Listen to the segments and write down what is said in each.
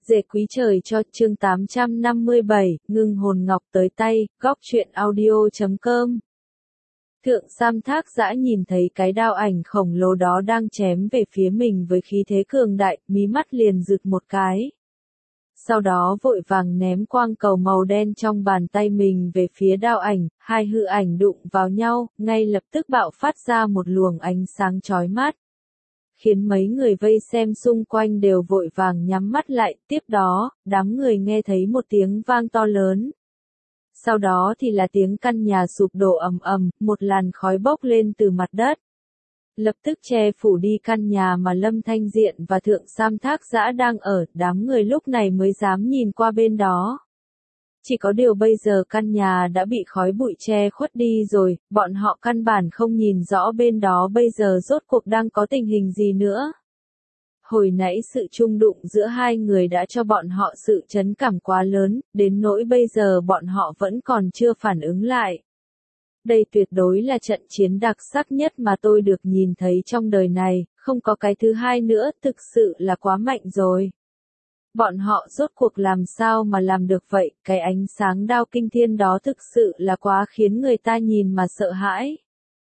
Dệ quý trời cho chương 857, ngưng hồn ngọc tới tay, góc truyện audio.com. Thượng Sam Thác Dã nhìn thấy cái đao ảnh khổng lồ đó đang chém về phía mình với khí thế cường đại, mí mắt liền rực một cái. Sau đó vội vàng ném quang cầu màu đen trong bàn tay mình về phía đao ảnh, hai hư ảnh đụng vào nhau, ngay lập tức bạo phát ra một luồng ánh sáng chói mắt. Khiến mấy người vây xem xung quanh đều vội vàng nhắm mắt lại, tiếp đó, đám người nghe thấy một tiếng vang to lớn. Sau đó thì là tiếng căn nhà sụp đổ ầm ầm, một làn khói bốc lên từ mặt đất. Lập tức che phủ đi căn nhà mà Lâm Thanh Diện và Thượng Sam Thác Dã đang ở, đám người lúc này mới dám nhìn qua bên đó. Chỉ có điều bây giờ căn nhà đã bị khói bụi che khuất đi rồi, bọn họ căn bản không nhìn rõ bên đó bây giờ rốt cuộc đang có tình hình gì nữa. Hồi nãy sự chung đụng giữa hai người đã cho bọn họ sự chấn cảm quá lớn, đến nỗi bây giờ bọn họ vẫn còn chưa phản ứng lại. Đây tuyệt đối là trận chiến đặc sắc nhất mà tôi được nhìn thấy trong đời này, không có cái thứ hai nữa, thực sự là quá mạnh rồi. Bọn họ rốt cuộc làm sao mà làm được vậy, cái ánh sáng đao kinh thiên đó thực sự là quá khiến người ta nhìn mà sợ hãi.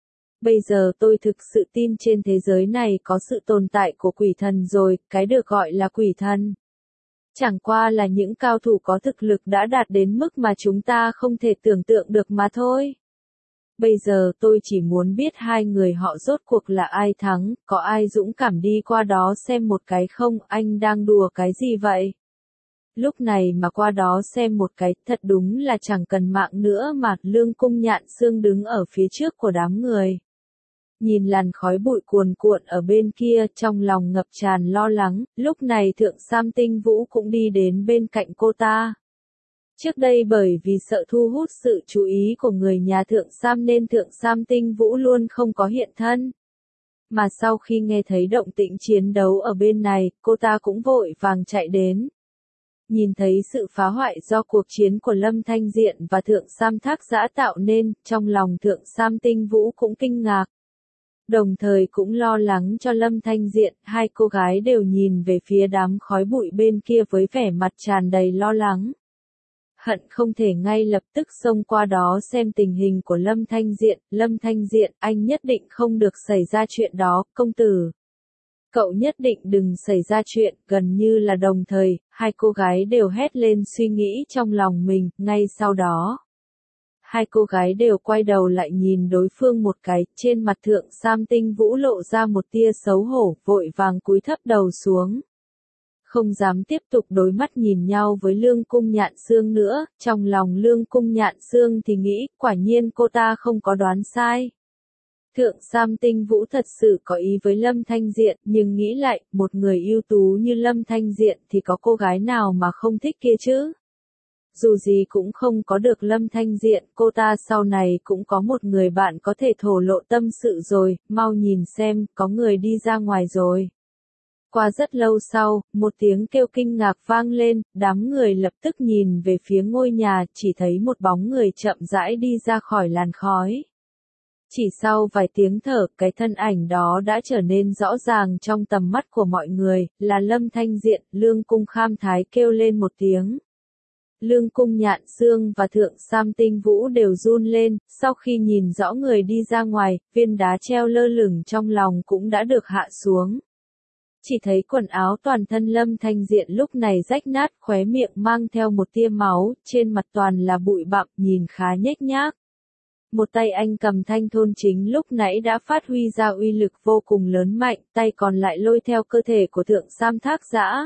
Bây giờ tôi thực sự tin trên thế giới này có sự tồn tại của quỷ thần rồi, cái được gọi là quỷ thần. Chẳng qua là những cao thủ có thực lực đã đạt đến mức mà chúng ta không thể tưởng tượng được mà thôi. Bây giờ tôi chỉ muốn biết hai người họ rốt cuộc là ai thắng, có ai dũng cảm đi qua đó xem một cái không, anh đang đùa cái gì vậy? Lúc này mà qua đó xem một cái, thật đúng là chẳng cần mạng nữa mà, Lương Cung Nhạn Xương đứng ở phía trước của đám người. Nhìn làn khói bụi cuồn cuộn ở bên kia, trong lòng ngập tràn lo lắng, lúc này Thượng Sam Tinh Vũ cũng đi đến bên cạnh cô ta. Trước đây bởi vì sợ thu hút sự chú ý của người nhà Thượng Sam nên Thượng Sam Tinh Vũ luôn không có hiện thân. Mà sau khi nghe thấy động tĩnh chiến đấu ở bên này, cô ta cũng vội vàng chạy đến. Nhìn thấy sự phá hoại do cuộc chiến của Lâm Thanh Diện và Thượng Sam Thác Dã tạo nên, trong lòng Thượng Sam Tinh Vũ cũng kinh ngạc. Đồng thời cũng lo lắng cho Lâm Thanh Diện, hai cô gái đều nhìn về phía đám khói bụi bên kia với vẻ mặt tràn đầy lo lắng. Hận không thể ngay lập tức xông qua đó xem tình hình của Lâm Thanh Diện, anh nhất định không được xảy ra chuyện đó, công tử. Cậu nhất định đừng xảy ra chuyện, gần như là đồng thời, hai cô gái đều hét lên suy nghĩ trong lòng mình, ngay sau đó. Hai cô gái đều quay đầu lại nhìn đối phương một cái, trên mặt Thượng Sam Tinh Vũ lộ ra một tia xấu hổ, vội vàng cúi thấp đầu xuống. Không dám tiếp tục đối mắt nhìn nhau với Lương Cung Nhạn Xương nữa, trong lòng Lương Cung Nhạn Xương thì nghĩ, quả nhiên cô ta không có đoán sai. Thượng Sam Tinh Vũ thật sự có ý với Lâm Thanh Diện, nhưng nghĩ lại, một người ưu tú như Lâm Thanh Diện thì có cô gái nào mà không thích kia chứ? Dù gì cũng không có được Lâm Thanh Diện, cô ta sau này cũng có một người bạn có thể thổ lộ tâm sự rồi, mau nhìn xem, có người đi ra ngoài rồi. Qua rất lâu sau, một tiếng kêu kinh ngạc vang lên, đám người lập tức nhìn về phía ngôi nhà, chỉ thấy một bóng người chậm rãi đi ra khỏi làn khói. Chỉ sau vài tiếng thở, cái thân ảnh đó đã trở nên rõ ràng trong tầm mắt của mọi người, là Lâm Thanh Diện. Lương Cung Kham Thái kêu lên một tiếng. Lương Cung Nhạn Xương và Thượng Sam Tinh Vũ đều run lên, sau khi nhìn rõ người đi ra ngoài, viên đá treo lơ lửng trong lòng cũng đã được hạ xuống. Chỉ thấy quần áo toàn thân Lâm Thanh Diện lúc này rách nát, khóe miệng mang theo một tia máu, trên mặt toàn là bụi bặm, nhìn khá nhếch nhác. Một tay anh cầm thanh thôn chính lúc nãy đã phát huy ra uy lực vô cùng lớn mạnh, tay còn lại lôi theo cơ thể của Thượng Sam Thác Dã.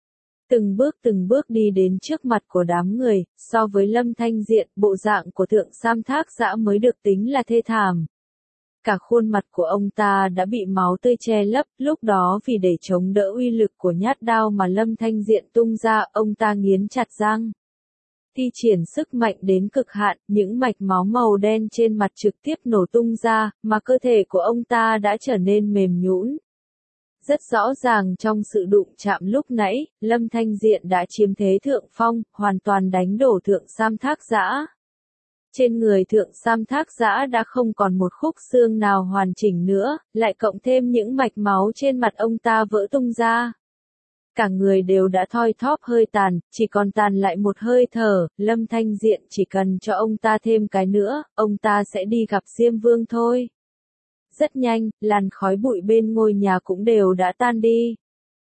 Từng bước đi đến trước mặt của đám người, so với Lâm Thanh Diện, bộ dạng của Thượng Sam Thác Dã mới được tính là thê thảm. Cả khuôn mặt của ông ta đã bị máu tươi che lấp, lúc đó vì để chống đỡ uy lực của nhát đao mà Lâm Thanh Diện tung ra, ông ta nghiến chặt răng. Thi triển sức mạnh đến cực hạn, những mạch máu màu đen trên mặt trực tiếp nổ tung ra, mà cơ thể của ông ta đã trở nên mềm nhũn. Rất rõ ràng trong sự đụng chạm lúc nãy, Lâm Thanh Diện đã chiếm thế thượng phong, hoàn toàn đánh đổ Thượng Sam Thác Dã. Trên người Thượng Sam Thác Dã đã không còn một khúc xương nào hoàn chỉnh nữa, lại cộng thêm những mạch máu trên mặt ông ta vỡ tung ra. Cả người đều đã thoi thóp hơi tàn, chỉ còn tàn lại một hơi thở, Lâm Thanh Diện chỉ cần cho ông ta thêm cái nữa, ông ta sẽ đi gặp Diêm Vương thôi. Rất nhanh, làn khói bụi bên ngôi nhà cũng đều đã tan đi.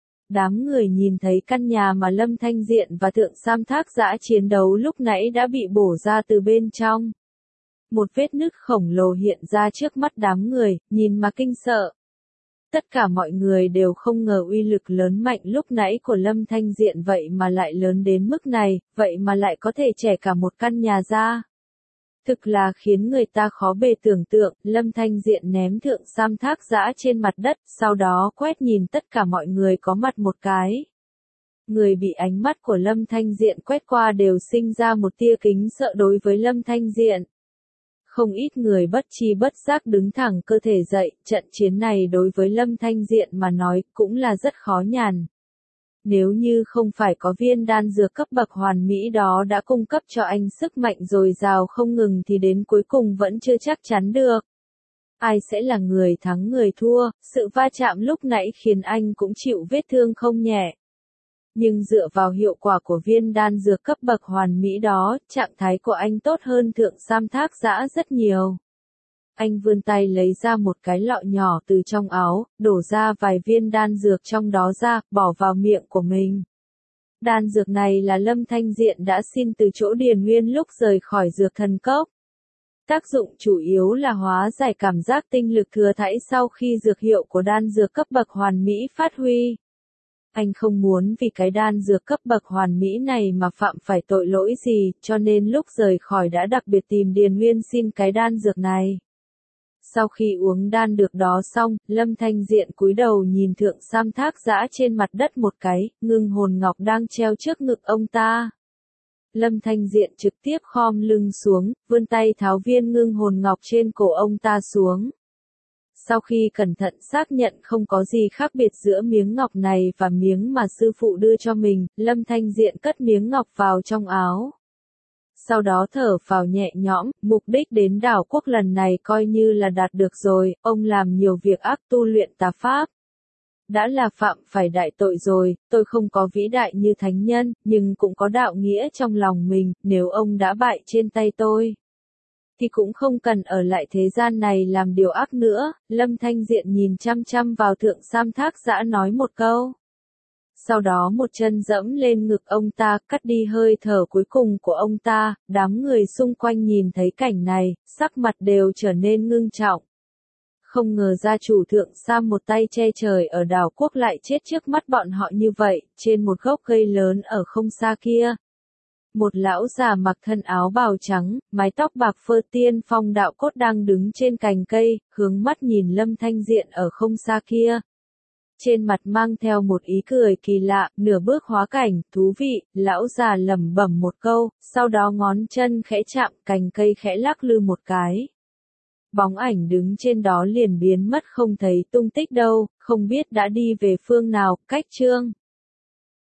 Đám người nhìn thấy căn nhà mà Lâm Thanh Diện và Thượng Sam Thác Dã chiến đấu lúc nãy đã bị bổ ra từ bên trong. Một vết nứt khổng lồ hiện ra trước mắt đám người, nhìn mà kinh sợ. Tất cả mọi người đều không ngờ uy lực lớn mạnh lúc nãy của Lâm Thanh Diện vậy mà lại lớn đến mức này, vậy mà lại có thể chẻ cả một căn nhà ra. Thực là khiến người ta khó bề tưởng tượng, Lâm Thanh Diện ném Thượng Sam Thác Dã trên mặt đất, sau đó quét nhìn tất cả mọi người có mặt một cái. Người bị ánh mắt của Lâm Thanh Diện quét qua đều sinh ra một tia kính sợ đối với Lâm Thanh Diện. Không ít người bất tri bất giác đứng thẳng cơ thể dậy, trận chiến này đối với Lâm Thanh Diện mà nói cũng là rất khó nhằn. Nếu như không phải có viên đan dược cấp bậc hoàn mỹ đó đã cung cấp cho anh sức mạnh dồi dào không ngừng thì đến cuối cùng vẫn chưa chắc chắn được. Ai sẽ là người thắng người thua, sự va chạm lúc nãy khiến anh cũng chịu vết thương không nhẹ. Nhưng dựa vào hiệu quả của viên đan dược cấp bậc hoàn mỹ đó, trạng thái của anh tốt hơn Thượng Sam Thác Dã rất nhiều. Anh vươn tay lấy ra một cái lọ nhỏ từ trong áo, đổ ra vài viên đan dược trong đó ra, bỏ vào miệng của mình. Đan dược này là Lâm Thanh Diện đã xin từ chỗ Điền Nguyên lúc rời khỏi dược thần cốc. Tác dụng chủ yếu là hóa giải cảm giác tinh lực thừa thãi sau khi dược hiệu của đan dược cấp bậc hoàn mỹ phát huy. Anh không muốn vì cái đan dược cấp bậc hoàn mỹ này mà phạm phải tội lỗi gì, cho nên lúc rời khỏi đã đặc biệt tìm Điền Nguyên xin cái đan dược này. Sau khi uống đan dược đó xong, Lâm Thanh Diện cúi đầu nhìn Thượng Sam Thác Dã trên mặt đất một cái, ngưng hồn ngọc đang treo trước ngực ông ta. Lâm Thanh Diện trực tiếp khom lưng xuống, vươn tay tháo viên ngưng hồn ngọc trên cổ ông ta xuống. Sau khi cẩn thận xác nhận không có gì khác biệt giữa miếng ngọc này và miếng mà sư phụ đưa cho mình, Lâm Thanh Diện cất miếng ngọc vào trong áo. Sau đó thở phào nhẹ nhõm, mục đích đến đảo quốc lần này coi như là đạt được rồi, ông làm nhiều việc ác tu luyện tà pháp. Đã là phạm phải đại tội rồi, tôi không có vĩ đại như thánh nhân, nhưng cũng có đạo nghĩa trong lòng mình, nếu ông đã bại trên tay tôi, thì cũng không cần ở lại thế gian này làm điều ác nữa. Lâm Thanh Diện nhìn chăm chăm vào Thượng Sam Thác Dã nói một câu. Sau đó một chân dẫm lên ngực ông ta, cắt đi hơi thở cuối cùng của ông ta, đám người xung quanh nhìn thấy cảnh này, sắc mặt đều trở nên ngưng trọng. Không ngờ gia chủ Thượng Sam một tay che trời ở đảo quốc lại chết trước mắt bọn họ như vậy, trên một gốc cây lớn ở không xa kia. Một lão già mặc thân áo bào trắng, mái tóc bạc phơ tiên phong đạo cốt đang đứng trên cành cây, hướng mắt nhìn Lâm Thanh Diện ở không xa kia. Trên mặt mang theo một ý cười kỳ lạ, nửa bước hóa cảnh, thú vị, lão già lẩm bẩm một câu, sau đó ngón chân khẽ chạm cành cây khẽ lắc lư một cái. Bóng ảnh đứng trên đó liền biến mất không thấy tung tích đâu, không biết đã đi về phương nào, cách chương.